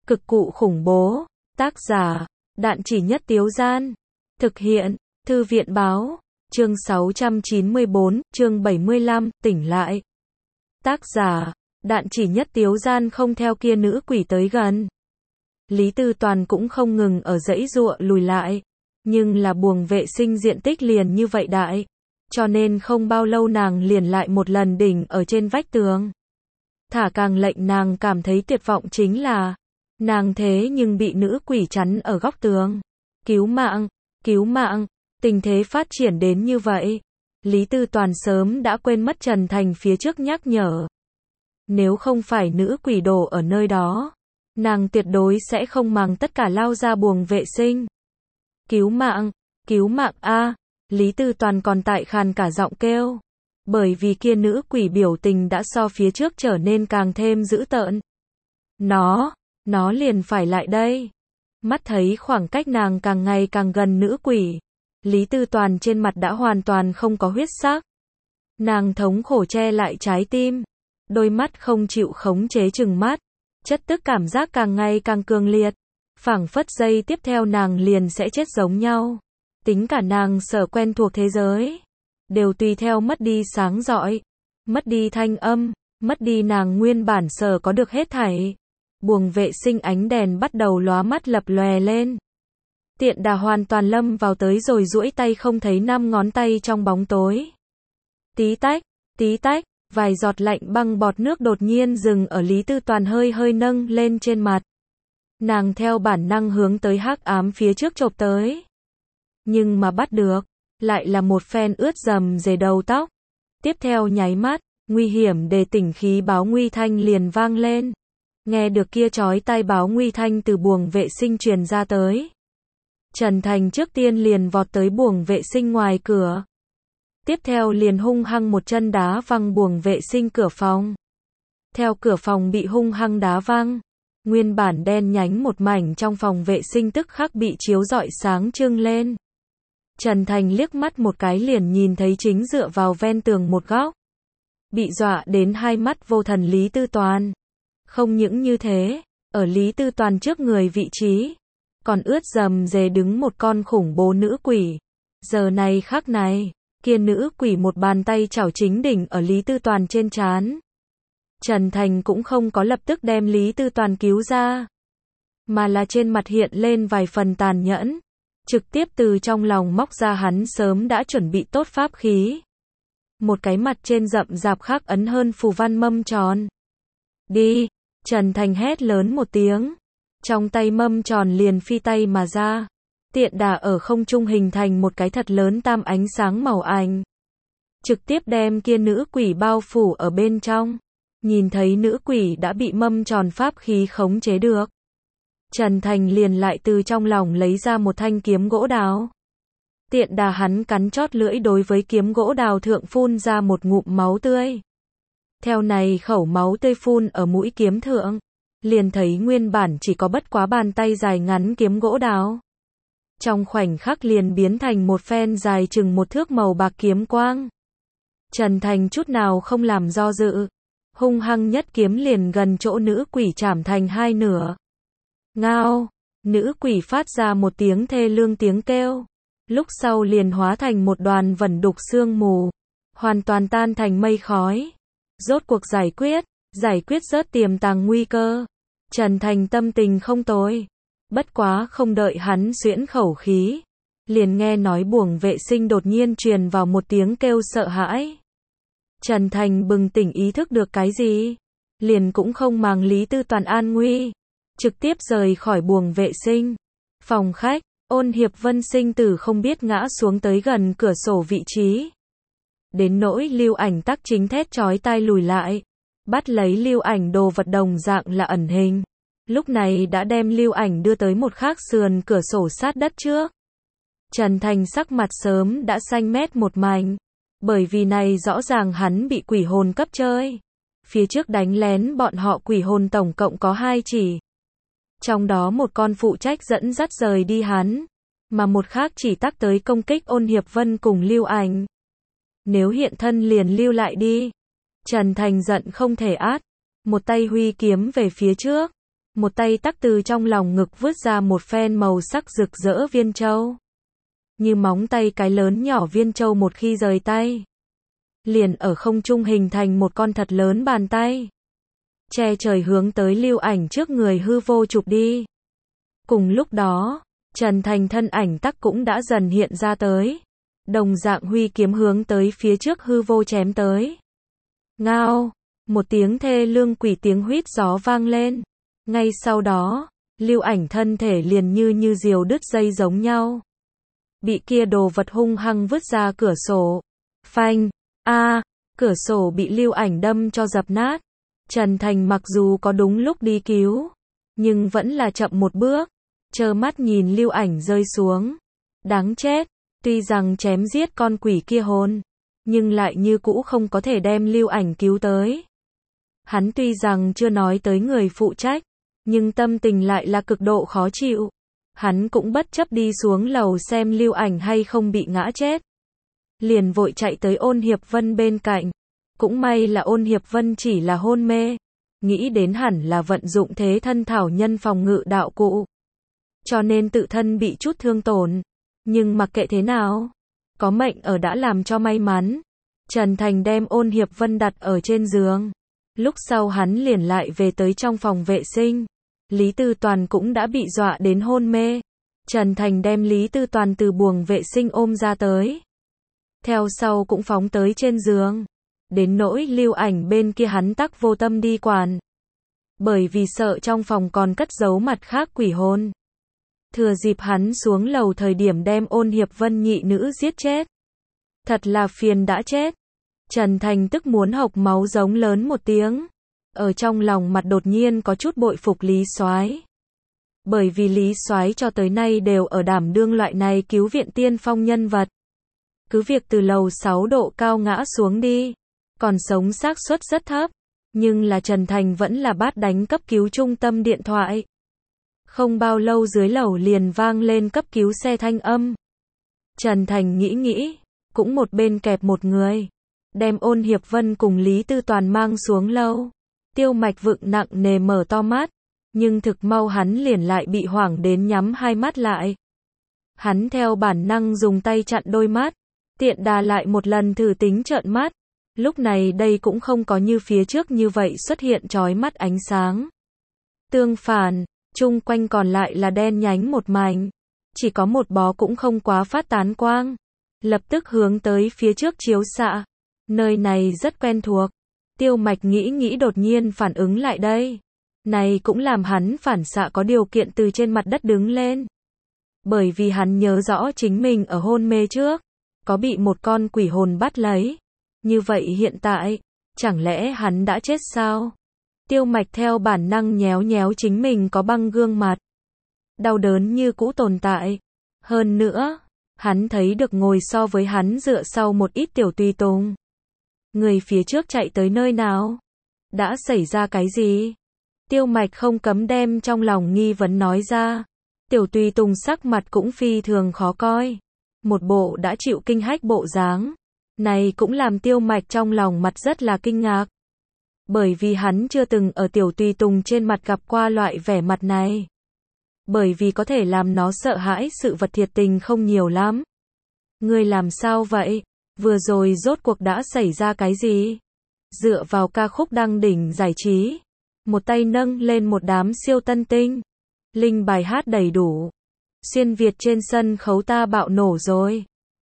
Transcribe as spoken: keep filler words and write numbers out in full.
Cực cụ khủng bố. Tác giả, Đạn Chỉ Nhất Tiếu Gian. Thực hiện, Thư viện Báo. Chương sáu trăm chín mươi bốn, chương bảy mươi lăm, tỉnh lại. Tác giả, Đạn Chỉ Nhất Tiếu Gian không theo kia nữ quỷ tới gần. Lý Tư Toàn cũng không ngừng ở dãy giụa lùi lại. Nhưng là buồng vệ sinh diện tích liền như vậy đại. Cho nên không bao lâu nàng liền lại một lần đỉnh ở trên vách tường. Thả càng lệnh nàng cảm thấy tuyệt vọng chính là, nàng thế nhưng bị nữ quỷ chắn ở góc tường. Cứu mạng, cứu mạng, tình thế phát triển đến như vậy. Lý Tư Toàn sớm đã quên mất Trần Thành phía trước nhắc nhở. Nếu không phải nữ quỷ đổ ở nơi đó, nàng tuyệt đối sẽ không màng tất cả lao ra buồng vệ sinh. Cứu mạng, cứu mạng a, Lý Tư Toàn còn tại khàn cả giọng kêu. Bởi vì kia nữ quỷ biểu tình đã so phía trước trở nên càng thêm dữ tợn. Nó, nó liền phải lại đây. Mắt thấy khoảng cách nàng càng ngày càng gần nữ quỷ. Lý Tư Toàn trên mặt đã hoàn toàn không có huyết sắc. Nàng thống khổ che lại trái tim. Đôi mắt không chịu khống chế chừng mắt. Chất tức cảm giác càng ngày càng cường liệt. Phảng phất giây tiếp theo nàng liền sẽ chết giống nhau. Tính cả nàng sở quen thuộc thế giới. Đều tùy theo mất đi sáng rọi. Mất đi thanh âm. Mất đi nàng nguyên bản sở có được hết thảy. Buồng vệ sinh ánh đèn bắt đầu lóa mắt lập lòe lên. Tiện Đà hoàn toàn lâm vào tới rồi duỗi tay không thấy năm ngón tay trong bóng tối. Tí tách, tí tách, vài giọt lạnh băng bọt nước đột nhiên dừng ở Lý Tư Toàn hơi hơi nâng lên trên mặt. Nàng theo bản năng hướng tới hắc ám phía trước chộp tới. Nhưng mà bắt được, lại là một phen ướt dầm dề đầu tóc. Tiếp theo nháy mắt, nguy hiểm đề tỉnh khí báo nguy thanh liền vang lên. Nghe được kia chói tai báo nguy thanh từ buồng vệ sinh truyền ra tới. Trần Thành trước tiên liền vọt tới buồng vệ sinh ngoài cửa. Tiếp theo liền hung hăng một chân đá văng buồng vệ sinh cửa phòng. Theo cửa phòng bị hung hăng đá văng, nguyên bản đen nhánh một mảnh trong phòng vệ sinh tức khắc bị chiếu rọi sáng trưng lên. Trần Thành liếc mắt một cái liền nhìn thấy chính dựa vào ven tường một góc. Bị dọa đến hai mắt vô thần Lý Tư Toàn. Không những như thế, ở Lý Tư Toàn trước người vị trí, còn ướt dầm dề đứng một con khủng bố nữ quỷ. Giờ này khắc này, kia nữ quỷ một bàn tay chảo chính đỉnh ở Lý Tư Toàn trên trán. Trần Thành cũng không có lập tức đem Lý Tư Toàn cứu ra, mà là trên mặt hiện lên vài phần tàn nhẫn, trực tiếp từ trong lòng móc ra hắn sớm đã chuẩn bị tốt pháp khí. Một cái mặt trên rậm rạp khắc ấn hơn phù văn mâm tròn. Đi, Trần Thành hét lớn một tiếng. Trong tay mâm tròn liền phi tay mà ra. Tiện Đà ở không trung hình thành một cái thật lớn tam ánh sáng màu ảnh. Trực tiếp đem kia nữ quỷ bao phủ ở bên trong. Nhìn thấy nữ quỷ đã bị mâm tròn pháp khí khống chế được. Trần Thành liền lại từ trong lòng lấy ra một thanh kiếm gỗ đào. Tiện Đà hắn cắn chót lưỡi đối với kiếm gỗ đào thượng phun ra một ngụm máu tươi. Theo này khẩu máu tươi phun ở mũi kiếm thượng. Liền thấy nguyên bản chỉ có bất quá bàn tay dài ngắn kiếm gỗ đào. Trong khoảnh khắc liền biến thành một phen dài chừng một thước màu bạc kiếm quang. Trần Thành chút nào không làm do dự. Hung hăng nhất kiếm liền gần chỗ nữ quỷ chảm thành hai nửa. Ngao, nữ quỷ phát ra một tiếng thê lương tiếng kêu. Lúc sau liền hóa thành một đoàn vẩn đục sương mù. Hoàn toàn tan thành mây khói. Rốt cuộc giải quyết, giải quyết rớt tiềm tàng nguy cơ. Trần Thành tâm tình không tồi. Bất quá không đợi hắn xuyễn khẩu khí. Liền nghe nói buồng vệ sinh đột nhiên truyền vào một tiếng kêu sợ hãi. Trần Thành bừng tỉnh ý thức được cái gì. Liền cũng không màng Lý Tư Toàn an nguy. Trực tiếp rời khỏi buồng vệ sinh. Phòng khách, Ôn Hiệp Vân sinh tử không biết ngã xuống tới gần cửa sổ vị trí. Đến nỗi Lưu Ảnh tắc chính thét chói tai lùi lại. Bắt lấy Lưu Ảnh đồ vật đồng dạng là ẩn hình. Lúc này đã đem Lưu Ảnh đưa tới một khác sườn cửa sổ sát đất trước. Trần Thành sắc mặt sớm đã xanh mét một mảnh. Bởi vì này rõ ràng hắn bị quỷ hồn cấp chơi. Phía trước đánh lén bọn họ quỷ hồn tổng cộng có hai chỉ. Trong đó một con phụ trách dẫn dắt rời đi hắn. Mà một khác chỉ tắc tới công kích Ôn Hiệp Vân cùng Lưu Ảnh. Nếu hiện thân liền lưu lại đi. Trần Thành giận không thể át. Một tay huy kiếm về phía trước. một tay tắc từ trong lòng ngực vứt ra một phen màu sắc rực rỡ viên châu. Như móng tay cái lớn nhỏ viên châu một khi rời tay, liền ở không trung hình thành một con thật lớn bàn tay, che trời hướng tới Lưu Ảnh trước người hư vô chụp đi. Cùng lúc đó, Trần Thành thân ảnh tắc cũng đã dần hiện ra tới, đồng dạng huy kiếm hướng tới phía trước hư vô chém tới. Ngao, một tiếng thê lương quỷ tiếng huýt gió vang lên. Ngay sau đó, Lưu Ảnh thân thể liền như như diều đứt dây giống nhau, bị kia đồ vật hung hăng vứt ra cửa sổ. Phanh, a, cửa sổ bị Lưu Ảnh đâm cho dập nát. Trần Thành mặc dù có đúng lúc đi cứu, nhưng vẫn là chậm một bước, trơ mắt nhìn Lưu Ảnh rơi xuống. Đáng chết, tuy rằng chém giết con quỷ kia hồn, nhưng lại như cũ không có thể đem Lưu Ảnh cứu tới. Hắn tuy rằng chưa nói tới người phụ trách, nhưng tâm tình lại là cực độ khó chịu. Hắn cũng bất chấp đi xuống lầu xem Lưu Ảnh hay không bị ngã chết, liền vội chạy tới Ôn Hiệp Vân bên cạnh. Cũng may là Ôn Hiệp Vân chỉ là hôn mê, nghĩ đến hẳn là vận dụng thế thân thảo nhân phòng ngự đạo cụ, cho nên tự thân bị chút thương tổn. Nhưng mặc kệ thế nào, có mệnh ở đã làm cho may mắn. Trần Thành đem Ôn Hiệp Vân đặt ở trên giường, lúc sau hắn liền lại về tới trong phòng vệ sinh. Lý Tư Toàn cũng đã bị dọa đến hôn mê. Trần Thành đem Lý Tư Toàn từ buồng vệ sinh ôm ra tới, theo sau cũng phóng tới trên giường. Đến nỗi Lưu Ảnh bên kia hắn tắc vô tâm đi quản, bởi vì sợ trong phòng còn cất giấu mặt khác quỷ hồn. Thừa dịp hắn xuống lầu thời điểm đem Ôn Hiệp Vân nhị nữ giết chết. Thật là phiền đã chết. Trần Thành tức muốn hộc máu giống lớn một tiếng. Ở trong lòng mặt đột nhiên có chút bội phục Lý Soái. Bởi vì Lý Soái cho tới nay đều ở đảm đương loại này cứu viện tiên phong nhân vật. Cứ việc từ lầu sáu độ cao ngã xuống đi, còn sống xác suất rất thấp, nhưng là Trần Thành vẫn là bắt đánh cấp cứu trung tâm điện thoại. Không bao lâu dưới lầu liền vang lên cấp cứu xe thanh âm. Trần Thành nghĩ nghĩ, cũng một bên kẹp một người, đem Ôn Hiệp Vân cùng Lý Tư Toàn mang xuống lâu. Tiêu Mạch vựng nặng nề mở to mắt, nhưng thực mau hắn liền lại bị hoảng đến nhắm hai mắt lại. Hắn theo bản năng dùng tay chặn đôi mắt, tiện đà lại một lần thử tính trợn mắt. Lúc này đây cũng không có như phía trước như vậy xuất hiện chói mắt ánh sáng. Tương phản, chung quanh còn lại là đen nhánh một mảnh, chỉ có một bó cũng không quá phát tán quang, lập tức hướng tới phía trước chiếu xạ. Nơi này rất quen thuộc. Tiêu Mạch nghĩ nghĩ đột nhiên phản ứng lại đây. Này cũng làm hắn phản xạ có điều kiện từ trên mặt đất đứng lên. Bởi vì hắn nhớ rõ chính mình ở hôn mê trước, có bị một con quỷ hồn bắt lấy. Như vậy hiện tại, chẳng lẽ hắn đã chết sao? Tiêu Mạch theo bản năng nhéo nhéo chính mình có băng gương mặt. Đau đớn như cũ tồn tại. Hơn nữa, hắn thấy được ngồi so với hắn dựa sau một ít tiểu tùy tùng. Người phía trước chạy tới nơi nào? Đã xảy ra cái gì? Tiêu Mạch không cấm đem trong lòng nghi vấn nói ra. Tiểu tùy tùng sắc mặt cũng phi thường khó coi. Một bộ đã chịu kinh hách bộ dáng. Này cũng làm Tiêu Mạch trong lòng mặt rất là kinh ngạc. Bởi vì hắn chưa từng ở tiểu tùy tùng trên mặt gặp qua loại vẻ mặt này. Bởi vì có thể làm nó sợ hãi sự vật thiệt tình không nhiều lắm. Ngươi làm sao vậy? Vừa rồi rốt cuộc đã xảy ra cái gì? Dựa vào ca khúc đăng đỉnh giải trí, một tay nâng lên một đám siêu tân tinh. Linh bài hát đầy đủ. Xuyên Việt trên sân khấu ta bạo nổ rồi.